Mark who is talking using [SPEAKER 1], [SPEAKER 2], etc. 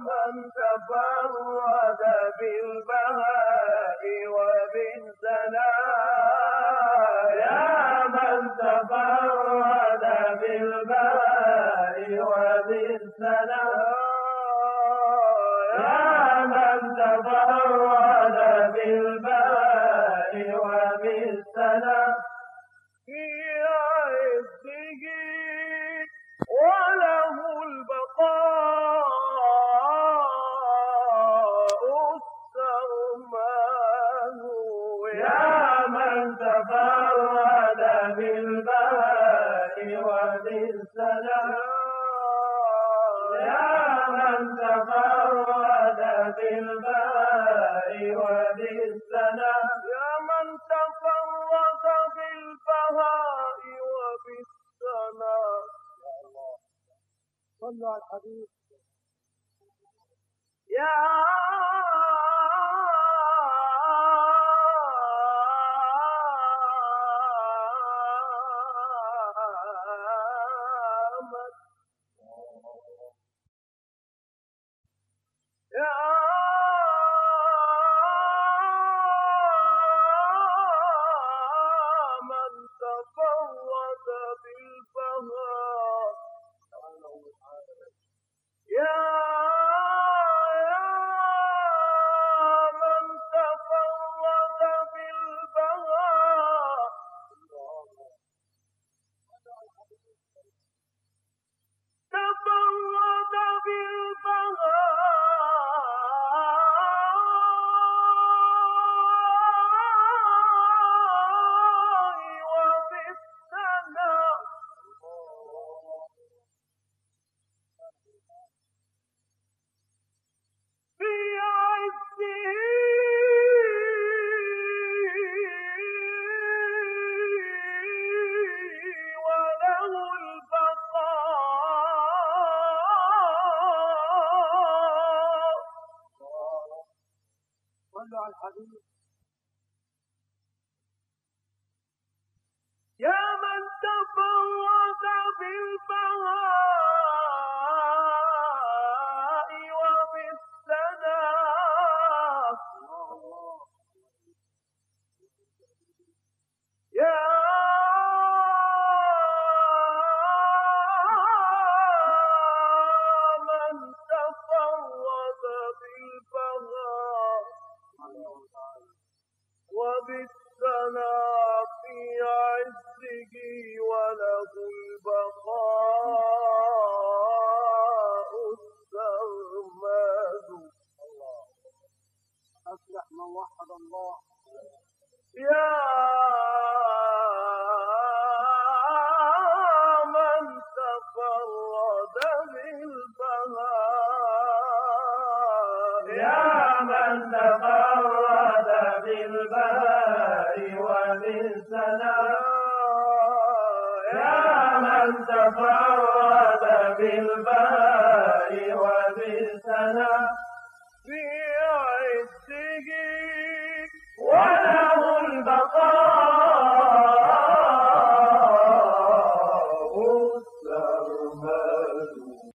[SPEAKER 1] من تفرد بالبهاء وبالثناء يا من تفرد بالبهاء وبالثناء يا من تفرد بالبهاء وبالثناء في عزه وله البقاء السرمد يا من تفرد بالبهاء وبالثناء يا من تفرد بالبهاء وبالثناء يا من تفرد بالبهاء وبالثناء.
[SPEAKER 2] صلوا على الحبيب.
[SPEAKER 1] يا من تفرد بالبهاء يا من تفرد بالبهاء تفرد بالبهاء وبالثناء في عزه وله البقاء.
[SPEAKER 2] صلوا على الحبيب.
[SPEAKER 1] يا من تفرد بالبهاء وبالثناء يا من تفرد بالبهاء وبالثناء في عزه وله البقاء السرمد.
[SPEAKER 2] أفلح من وحد الله.
[SPEAKER 1] يا من تفرد بالبهاء يا من تفرد بالبهاء وبالثناء يا من تفرد بالبهاء